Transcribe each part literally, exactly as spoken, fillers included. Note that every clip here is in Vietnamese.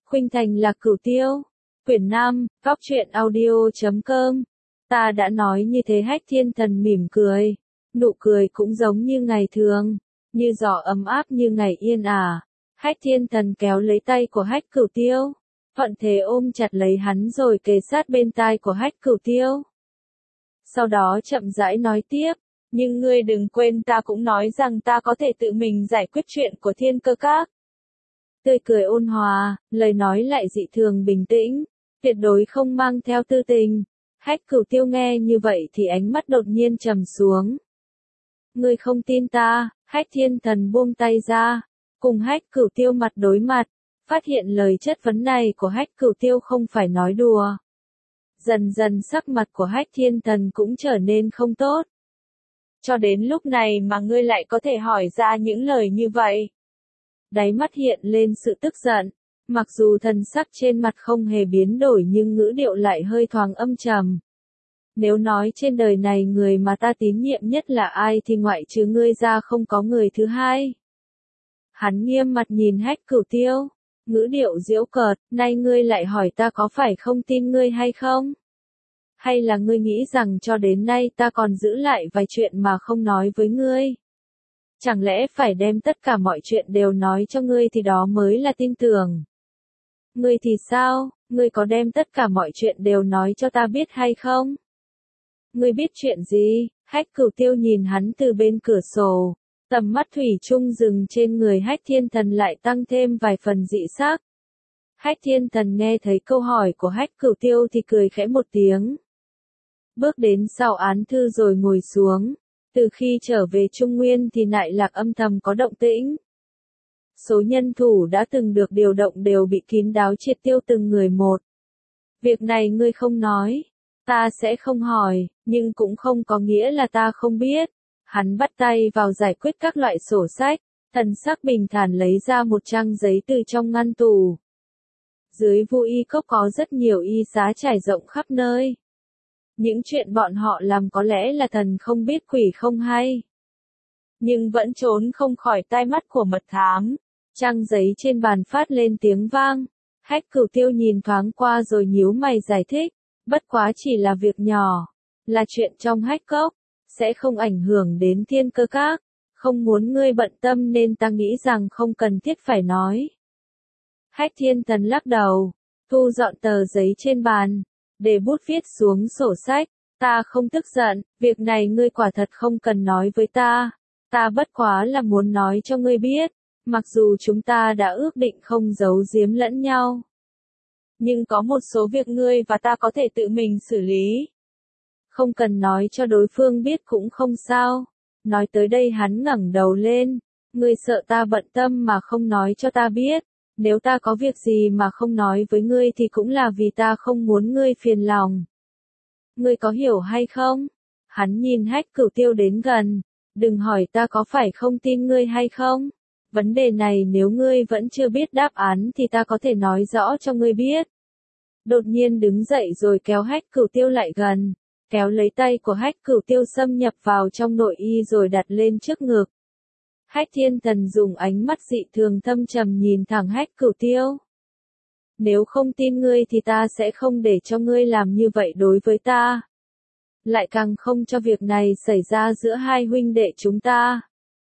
Khuynh Thành là Cửu Tiêu. Quyển năm, góc truyện audio chấm com. Ta đã nói như thế. Hách Thiên Thần mỉm cười. Nụ cười cũng giống như ngày thường. Như gió ấm áp như ngày yên ả. Hách Thiên Thần kéo lấy tay của Hách Cửu Tiêu. Thuận thế ôm chặt lấy hắn rồi kề sát bên tai của Hách Cửu Tiêu. Sau đó chậm rãi nói tiếp. Nhưng ngươi đừng quên ta cũng nói rằng ta có thể tự mình giải quyết chuyện của Thiên Cơ Các. Tươi cười ôn hòa, lời nói lại dị thường bình tĩnh, tuyệt đối không mang theo tư tình. Hách Cửu Tiêu nghe như vậy thì ánh mắt đột nhiên trầm xuống. Ngươi không tin ta? Hách Thiên Thần buông tay ra, cùng Hách Cửu Tiêu mặt đối mặt, phát hiện lời chất vấn này của Hách Cửu Tiêu không phải nói đùa. Dần dần sắc mặt của Hách Thiên Thần cũng trở nên không tốt. Cho đến lúc này mà ngươi lại có thể hỏi ra những lời như vậy. Đáy mắt hiện lên sự tức giận, mặc dù thần sắc trên mặt không hề biến đổi nhưng ngữ điệu lại hơi thoáng âm trầm. Nếu nói trên đời này người mà ta tín nhiệm nhất là ai thì ngoại trừ ngươi ra không có người thứ hai. Hắn nghiêm mặt nhìn Hách Cửu Tiêu, ngữ điệu giễu cợt, nay ngươi lại hỏi ta có phải không tin ngươi hay không? Hay là ngươi nghĩ rằng cho đến nay ta còn giữ lại vài chuyện mà không nói với ngươi? Chẳng lẽ phải đem tất cả mọi chuyện đều nói cho ngươi thì đó mới là tin tưởng? Ngươi thì sao, ngươi có đem tất cả mọi chuyện đều nói cho ta biết hay không? Ngươi biết chuyện gì? Hách Cửu Tiêu nhìn hắn từ bên cửa sổ, tầm mắt thủy chung dừng trên người Hách Thiên Thần lại tăng thêm vài phần dị sắc. Hách Thiên Thần nghe thấy câu hỏi của Hách Cửu Tiêu thì cười khẽ một tiếng. Bước đến sau án thư rồi ngồi xuống. Từ khi trở về Trung Nguyên thì Nại Lạc âm thầm có động tĩnh. Số nhân thủ đã từng được điều động đều bị kín đáo triệt tiêu từng người một. Việc này ngươi không nói, ta sẽ không hỏi, nhưng cũng không có nghĩa là ta không biết. Hắn bắt tay vào giải quyết các loại sổ sách, thần sắc bình thản lấy ra một trang giấy từ trong ngăn tủ. Dưới Vu Y Cốc có rất nhiều y xá trải rộng khắp nơi. Những chuyện bọn họ làm có lẽ là thần không biết quỷ không hay. Nhưng vẫn trốn không khỏi tai mắt của mật thám. Trang giấy trên bàn phát lên tiếng vang. Hách Cửu Tiêu nhìn thoáng qua rồi nhíu mày giải thích. Bất quá chỉ là việc nhỏ. Là chuyện trong Hách Cốc. Sẽ không ảnh hưởng đến Thiên Cơ Các. Không muốn ngươi bận tâm nên ta nghĩ rằng không cần thiết phải nói. Hách Thiên Thần lắc đầu. Thu dọn tờ giấy trên bàn. Để bút viết xuống sổ sách, ta không tức giận, việc này ngươi quả thật không cần nói với ta. Ta bất quá là muốn nói cho ngươi biết, mặc dù chúng ta đã ước định không giấu giếm lẫn nhau. Nhưng có một số việc ngươi và ta có thể tự mình xử lý. Không cần nói cho đối phương biết cũng không sao. Nói tới đây hắn ngẩng đầu lên, ngươi sợ ta bận tâm mà không nói cho ta biết. Nếu ta có việc gì mà không nói với ngươi thì cũng là vì ta không muốn ngươi phiền lòng. Ngươi có hiểu hay không? Hắn nhìn Hách Cửu Tiêu đến gần. Đừng hỏi ta có phải không tin ngươi hay không? Vấn đề này nếu ngươi vẫn chưa biết đáp án thì ta có thể nói rõ cho ngươi biết. Đột nhiên đứng dậy rồi kéo Hách Cửu Tiêu lại gần. Kéo lấy tay của Hách Cửu Tiêu xâm nhập vào trong nội y rồi đặt lên trước ngực. Hách Thiên Thần dùng ánh mắt dị thường thâm trầm nhìn thẳng Hách Cửu Tiêu. Nếu không tin ngươi thì ta sẽ không để cho ngươi làm như vậy đối với ta. Lại càng không cho việc này xảy ra giữa hai huynh đệ chúng ta.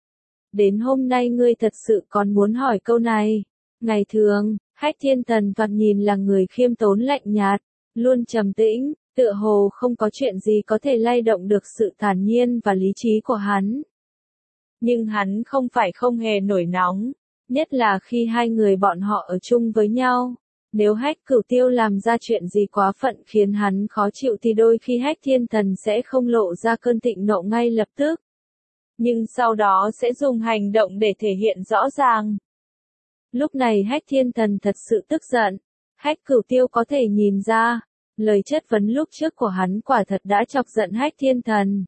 Đến hôm nay ngươi thật sự còn muốn hỏi câu này. Ngày thường, Hách Thiên Thần thoạt nhìn là người khiêm tốn lạnh nhạt, luôn trầm tĩnh, tựa hồ không có chuyện gì có thể lay động được sự thản nhiên và lý trí của hắn. Nhưng hắn không phải không hề nổi nóng, nhất là khi hai người bọn họ ở chung với nhau. Nếu Hách Cửu Tiêu làm ra chuyện gì quá phận khiến hắn khó chịu thì đôi khi Hách Thiên Thần sẽ không lộ ra cơn thịnh nộ ngay lập tức. Nhưng sau đó sẽ dùng hành động để thể hiện rõ ràng. Lúc này Hách Thiên Thần thật sự tức giận. Hách Cửu Tiêu có thể nhìn ra, lời chất vấn lúc trước của hắn quả thật đã chọc giận Hách Thiên Thần.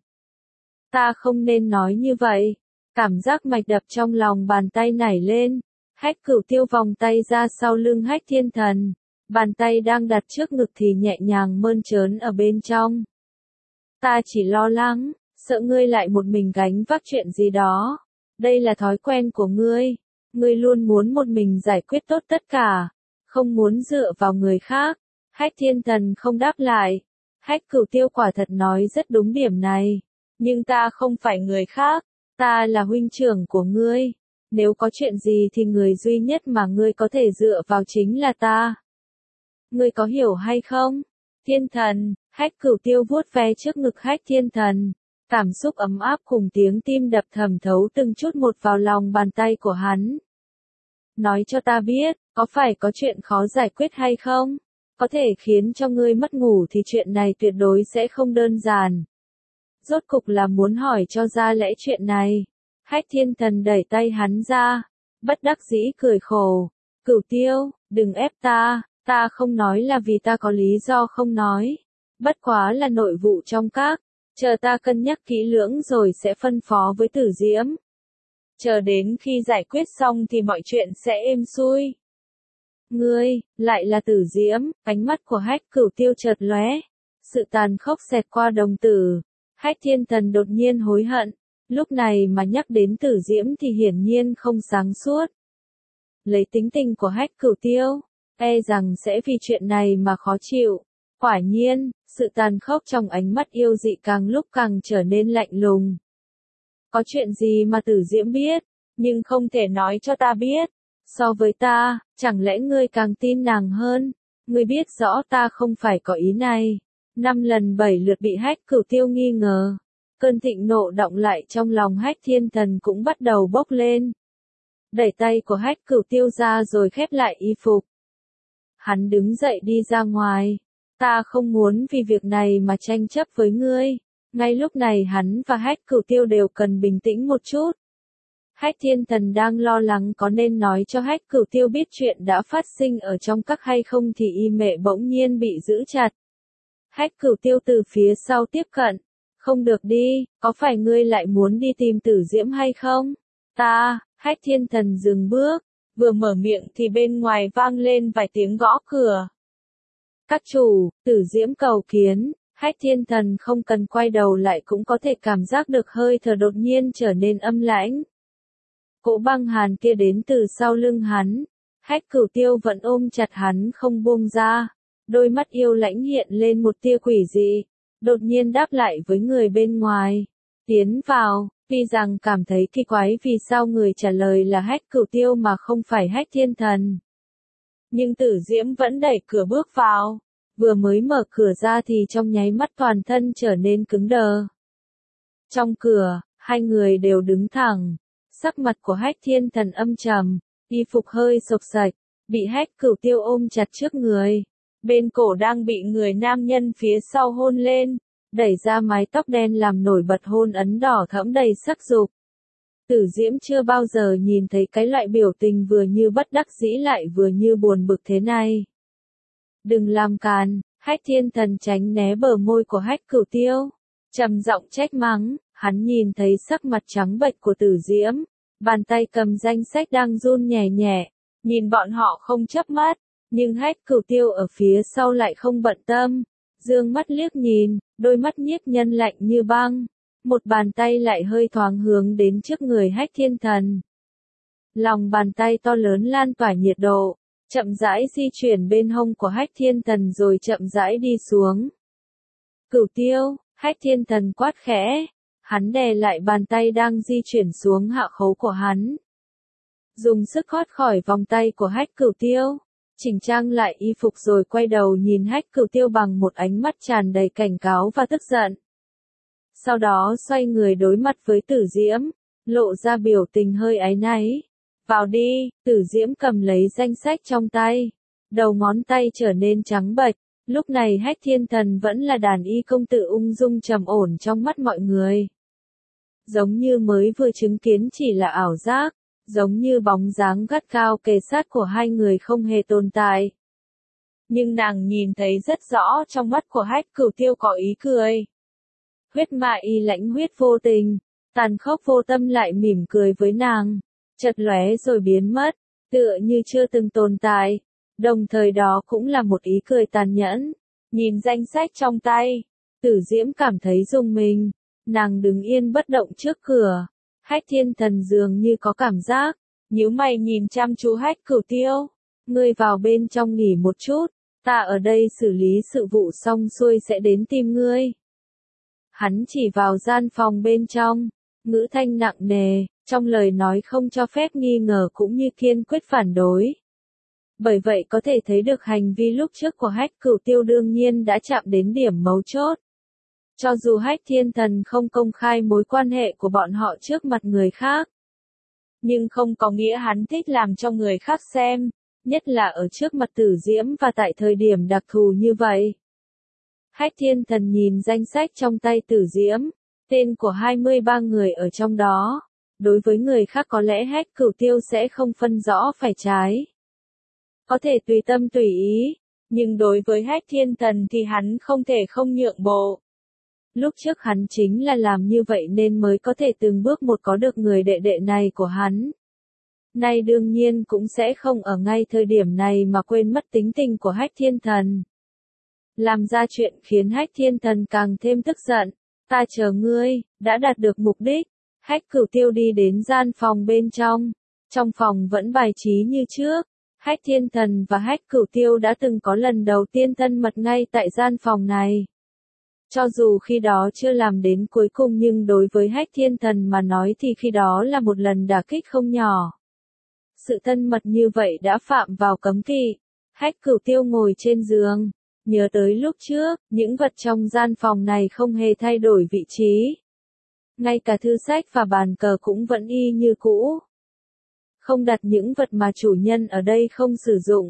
Ta không nên nói như vậy. Cảm giác mạch đập trong lòng bàn tay nảy lên. Hách Cửu Tiêu vòng tay ra sau lưng Hách Thiên Thần. Bàn tay đang đặt trước ngực thì nhẹ nhàng mơn trớn ở bên trong. Ta chỉ lo lắng, sợ ngươi lại một mình gánh vác chuyện gì đó. Đây là thói quen của ngươi. Ngươi luôn muốn một mình giải quyết tốt tất cả. không muốn dựa vào người khác. Hách Thiên Thần không đáp lại. Hách Cửu Tiêu quả thật nói rất đúng điểm này. Nhưng ta không phải người khác, ta là huynh trưởng của ngươi. Nếu có chuyện gì thì người duy nhất mà ngươi có thể dựa vào chính là ta. Ngươi có hiểu hay không? Thiên Thần, Hách Cửu Tiêu vuốt ve trước ngực Hách Thiên Thần. Cảm xúc ấm áp cùng tiếng tim đập thầm thấu từng chút một vào lòng bàn tay của hắn. Nói cho ta biết, có phải có chuyện khó giải quyết hay không? Có thể khiến cho ngươi mất ngủ thì chuyện này tuyệt đối sẽ không đơn giản. Rốt cục là muốn hỏi cho ra lẽ chuyện này. Hách Thiên Thần đẩy tay hắn ra, bất đắc dĩ cười khổ. Cửu Tiêu, đừng ép ta, ta không nói là vì ta có lý do không nói. Bất quá là nội vụ trong các, chờ ta cân nhắc kỹ lưỡng rồi sẽ phân phó với Tử Diễm. Chờ đến khi giải quyết xong thì mọi chuyện sẽ êm xuôi. Ngươi, lại là Tử Diễm, ánh mắt của Hách Cửu Tiêu chợt lóe. Sự tàn khốc xẹt qua đồng tử. Hách Thiên Thần đột nhiên hối hận. Lúc này mà nhắc đến Tử Diễm thì hiển nhiên không sáng suốt. Lấy tính tình của Hách Cửu Tiêu, e rằng sẽ vì chuyện này mà khó chịu. Quả nhiên, sự tàn khốc trong ánh mắt yêu dị càng lúc càng trở nên lạnh lùng. Có chuyện gì mà Tử Diễm biết, nhưng không thể nói cho ta biết. So với ta, chẳng lẽ ngươi càng tin nàng hơn? Ngươi biết rõ ta không phải có ý này. Năm lần bảy lượt bị Hách Cửu Tiêu nghi ngờ. Cơn thịnh nộ động lại trong lòng Hách Thiên Thần cũng bắt đầu bốc lên. Đẩy tay của Hách Cửu Tiêu ra rồi khép lại y phục. Hắn đứng dậy đi ra ngoài. Ta không muốn vì việc này mà tranh chấp với ngươi. Ngay lúc này hắn và Hách Cửu Tiêu đều cần bình tĩnh một chút. Hách Thiên Thần đang lo lắng có nên nói cho Hách Cửu Tiêu biết chuyện đã phát sinh ở trong các hay không thì y mệ bỗng nhiên bị giữ chặt. Hách Cửu Tiêu từ phía sau tiếp cận. Không được đi, có phải ngươi lại muốn đi tìm Tử Diễm hay không? Ta, Hách Thiên Thần dừng bước, vừa mở miệng thì bên ngoài vang lên vài tiếng gõ cửa. Các chủ, Tử Diễm cầu kiến. Hách Thiên Thần không cần quay đầu lại cũng có thể cảm giác được hơi thở đột nhiên trở nên âm lãnh. Cỗ băng hàn kia đến từ sau lưng hắn. Hách Cửu Tiêu vẫn ôm chặt hắn không buông ra. Đôi mắt yêu lãnh hiện lên một tia quỷ dị. Đột nhiên đáp lại với người bên ngoài. Tiến vào, tuy rằng cảm thấy kỳ quái vì sao người trả lời là Hách Cửu Tiêu mà không phải Hách Thiên Thần. Nhưng Tử Diễm vẫn đẩy cửa bước vào. Vừa mới mở cửa ra thì trong nháy mắt toàn thân trở nên cứng đờ. Trong cửa, hai người đều đứng thẳng. Sắc mặt của Hách Thiên Thần âm trầm, y phục hơi xộc xạch, bị Hách Cửu Tiêu ôm chặt trước người. Bên cổ đang bị người nam nhân phía sau hôn lên, đẩy ra mái tóc đen làm nổi bật hôn ấn đỏ thẫm đầy sắc dục. Tử Diễm chưa bao giờ nhìn thấy cái loại biểu tình vừa như bất đắc dĩ lại vừa như buồn bực thế này. Đừng làm càn, Hách Thiên Thần tránh né bờ môi của Hách Cửu Tiêu. Trầm giọng trách mắng, hắn nhìn thấy sắc mặt trắng bệch của Tử Diễm. Bàn tay cầm danh sách đang run nhẹ nhẹ, nhìn bọn họ không chớp mắt. Nhưng Hách Cửu Tiêu ở phía sau lại không bận tâm. Dương mắt liếc nhìn, đôi mắt nhiếp nhân lạnh như băng. Một bàn tay lại hơi thoáng hướng đến trước người Hách Thiên Thần. Lòng bàn tay to lớn lan tỏa nhiệt độ, chậm rãi di chuyển bên hông của Hách Thiên Thần rồi chậm rãi đi xuống. Cửu Tiêu, Hách Thiên Thần quát khẽ. Hắn đè lại bàn tay đang di chuyển xuống hạ khấu của hắn. Dùng sức thoát khỏi vòng tay của Hách Cửu Tiêu. Chỉnh trang lại y phục rồi quay đầu nhìn Hách Cửu Tiêu bằng một ánh mắt tràn đầy cảnh cáo và tức giận. Sau đó xoay người đối mặt với Tử Diễm, lộ ra biểu tình hơi áy náy. Vào đi, Tử Diễm cầm lấy danh sách trong tay. Đầu ngón tay trở nên trắng bệch. Lúc này Hách Thiên Thần vẫn là đàn y công tử ung dung trầm ổn trong mắt mọi người. Giống như mới vừa chứng kiến chỉ là ảo giác. Giống như bóng dáng gắt cao kề sát của hai người không hề tồn tại. Nhưng nàng nhìn thấy rất rõ trong mắt của Hách Cửu Tiêu có ý cười. Huyết mạ y lãnh huyết vô tình, tàn khốc vô tâm lại mỉm cười với nàng, chợt lóe rồi biến mất, tựa như chưa từng tồn tại. Đồng thời đó cũng là một ý cười tàn nhẫn. Nhìn danh sách trong tay, Tử Diễm cảm thấy rùng mình. Nàng đứng yên bất động trước cửa. Hách Thiên Thần dường như có cảm giác, nhíu mày nhìn chăm chú Hách Cửu Tiêu. Ngươi vào bên trong nghỉ một chút, ta ở đây xử lý sự vụ xong xuôi sẽ đến tìm ngươi. Hắn chỉ vào gian phòng bên trong, ngữ thanh nặng nề, trong lời nói không cho phép nghi ngờ cũng như kiên quyết phản đối. Bởi vậy có thể thấy được hành vi lúc trước của Hách Cửu Tiêu đương nhiên đã chạm đến điểm mấu chốt. Cho dù Hách Thiên Thần không công khai mối quan hệ của bọn họ trước mặt người khác, nhưng không có nghĩa hắn thích làm cho người khác xem, nhất là ở trước mặt Tử Diễm và tại thời điểm đặc thù như vậy. Hách Thiên Thần nhìn danh sách trong tay Tử Diễm, tên của hai mươi ba người ở trong đó. Đối với người khác có lẽ Hách Cửu Tiêu sẽ không phân rõ phải trái. Có thể tùy tâm tùy ý, nhưng đối với Hách Thiên Thần thì hắn không thể không nhượng bộ. Lúc trước hắn chính là làm như vậy nên mới có thể từng bước một có được người đệ đệ này của hắn. Nay đương nhiên cũng sẽ không ở ngay thời điểm này mà quên mất tính tình của Hách Thiên Thần. Làm ra chuyện khiến Hách Thiên Thần càng thêm tức giận. Ta chờ ngươi, đã đạt được mục đích. Hách Cửu Tiêu đi đến gian phòng bên trong. Trong phòng vẫn bài trí như trước. Hách Thiên Thần và Hách Cửu Tiêu đã từng có lần đầu tiên thân mật ngay tại gian phòng này. Cho dù khi đó chưa làm đến cuối cùng nhưng đối với Hách Thiên Thần mà nói thì khi đó là một lần đả kích không nhỏ. Sự thân mật như vậy đã phạm vào cấm kỵ. Hách Cửu Tiêu ngồi trên giường, nhớ tới lúc trước, những vật trong gian phòng này không hề thay đổi vị trí. Ngay cả thư sách và bàn cờ cũng vẫn y như cũ. Không đặt những vật mà chủ nhân ở đây không sử dụng.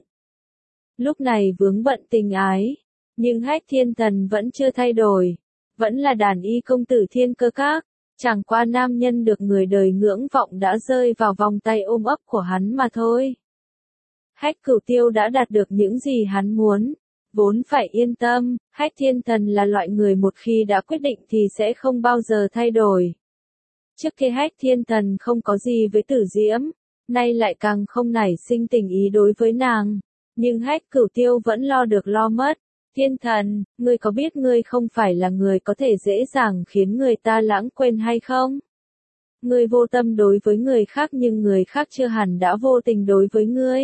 Lúc này vướng bận tình ái, nhưng Hách Thiên Thần vẫn chưa thay đổi, vẫn là đàn y công tử Thiên Cơ Các, chẳng qua nam nhân được người đời ngưỡng vọng đã rơi vào vòng tay ôm ấp của hắn mà thôi. Hách Cửu Tiêu đã đạt được những gì hắn muốn, vốn phải yên tâm, Hách Thiên Thần là loại người một khi đã quyết định thì sẽ không bao giờ thay đổi. Trước kia Hách Thiên Thần không có gì với Tử Diễm, nay lại càng không nảy sinh tình ý đối với nàng, nhưng Hách Cửu Tiêu vẫn lo được lo mất. Thiên Thần, ngươi có biết ngươi không phải là người có thể dễ dàng khiến người ta lãng quên hay không? Ngươi vô tâm đối với người khác nhưng người khác chưa hẳn đã vô tình đối với ngươi.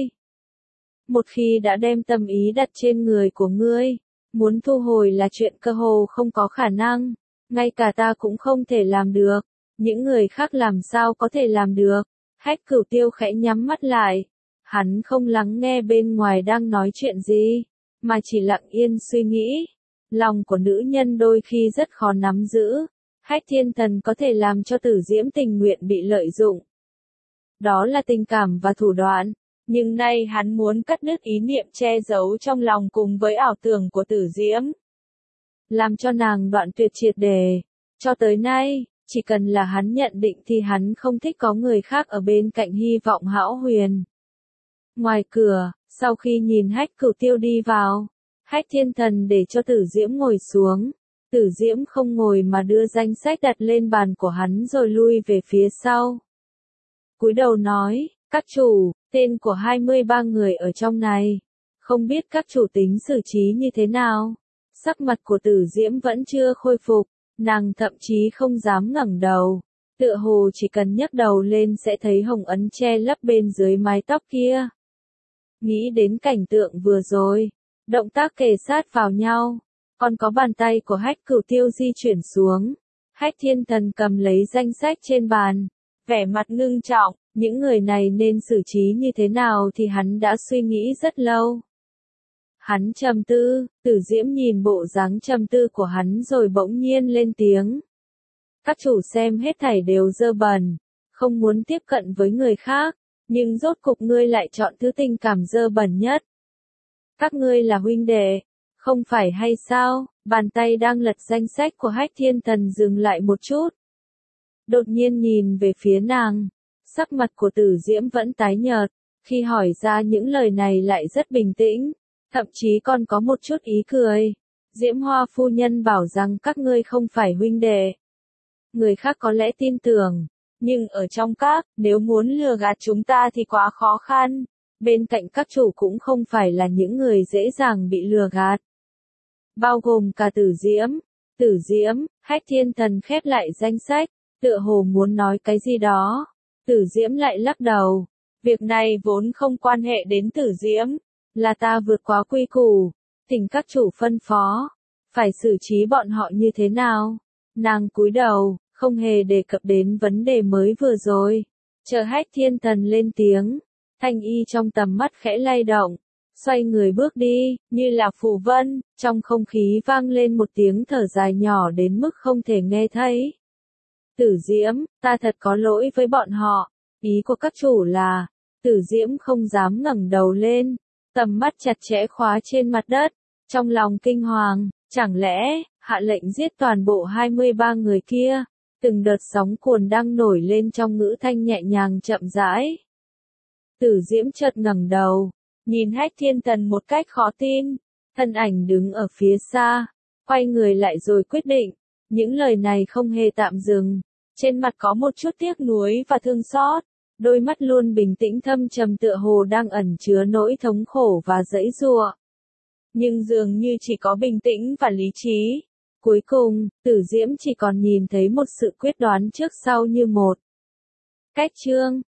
Một khi đã đem tâm ý đặt trên người của ngươi, muốn thu hồi là chuyện cơ hồ không có khả năng, ngay cả ta cũng không thể làm được, những người khác làm sao có thể làm được? Hách Cửu Tiêu khẽ nhắm mắt lại, hắn không lắng nghe bên ngoài đang nói chuyện gì, mà chỉ lặng yên suy nghĩ. Lòng của nữ nhân đôi khi rất khó nắm giữ, Hách Thiên Thần có thể làm cho Tử Diễm tình nguyện bị lợi dụng. Đó là tình cảm và thủ đoạn, nhưng nay hắn muốn cắt đứt ý niệm che giấu trong lòng cùng với ảo tưởng của Tử Diễm. Làm cho nàng đoạn tuyệt triệt để. Cho tới nay, chỉ cần là hắn nhận định thì hắn không thích có người khác ở bên cạnh hy vọng hão huyền. Ngoài cửa, sau khi nhìn Hách Cửu Tiêu đi vào, Hách Thiên Thần để cho Tử Diễm ngồi xuống. Tử Diễm không ngồi mà đưa danh sách đặt lên bàn của hắn rồi lui về phía sau. Cúi đầu nói, các chủ, tên của hai mươi ba người ở trong này. Không biết các chủ tính xử trí như thế nào? Sắc mặt của Tử Diễm vẫn chưa khôi phục, nàng thậm chí không dám ngẩng đầu. Tựa hồ chỉ cần nhấc đầu lên sẽ thấy hồng ấn che lấp bên dưới mái tóc kia. Nghĩ đến cảnh tượng vừa rồi, động tác kề sát vào nhau, còn có bàn tay của Hách Cửu Tiêu di chuyển xuống. Hách Thiên Thần cầm lấy danh sách trên bàn, vẻ mặt ngưng trọng, những người này nên xử trí như thế nào thì hắn đã suy nghĩ rất lâu. Hắn trầm tư, Tử Diễm nhìn bộ dáng trầm tư của hắn rồi bỗng nhiên lên tiếng. Các chủ xem hết thảy đều dơ bẩn, không muốn tiếp cận với người khác, nhưng rốt cục ngươi lại chọn thứ tình cảm dơ bẩn nhất. Các ngươi là huynh đệ, không phải hay sao? Bàn tay đang lật danh sách của Hách Thiên Thần dừng lại một chút. Đột nhiên nhìn về phía nàng, sắc mặt của Tử Diễm vẫn tái nhợt, khi hỏi ra những lời này lại rất bình tĩnh, thậm chí còn có một chút ý cười. Diễm Hoa phu nhân bảo rằng các ngươi không phải huynh đệ. Người khác có lẽ tin tưởng, nhưng ở trong các, nếu muốn lừa gạt chúng ta thì quá khó khăn. Bên cạnh các chủ cũng không phải là những người dễ dàng bị lừa gạt. Bao gồm cả Tử Diễm. Tử Diễm, Hách Thiên Thần khép lại danh sách, tựa hồ muốn nói cái gì đó. Tử Diễm lại lắc đầu. Việc này vốn không quan hệ đến Tử Diễm, là ta vượt quá quy củ, thỉnh các chủ phân phó, phải xử trí bọn họ như thế nào. Nàng cúi đầu, không hề đề cập đến vấn đề mới vừa rồi. Chờ Hách Thiên Thần lên tiếng, Thanh Y trong tầm mắt khẽ lay động, xoay người bước đi, như là phù vân, trong không khí vang lên một tiếng thở dài nhỏ đến mức không thể nghe thấy. Tử Diễm, ta thật có lỗi với bọn họ, ý của các chủ là, Tử Diễm không dám ngẩng đầu lên, tầm mắt chặt chẽ khóa trên mặt đất, trong lòng kinh hoàng, chẳng lẽ, hạ lệnh giết toàn bộ hai mươi ba người kia, từng đợt sóng cuồn đang nổi lên trong ngữ thanh nhẹ nhàng chậm rãi. Tử Diễm chợt ngẩng đầu, nhìn Hách Thiên Thần một cách khó tin, thân ảnh đứng ở phía xa, quay người lại rồi quyết định, những lời này không hề tạm dừng, trên mặt có một chút tiếc nuối và thương xót, đôi mắt luôn bình tĩnh thâm trầm tựa hồ đang ẩn chứa nỗi thống khổ và giãy giụa. Nhưng dường như chỉ có bình tĩnh và lý trí. Cuối cùng, Tử Diễm chỉ còn nhìn thấy một sự quyết đoán trước sau như một. Cách chương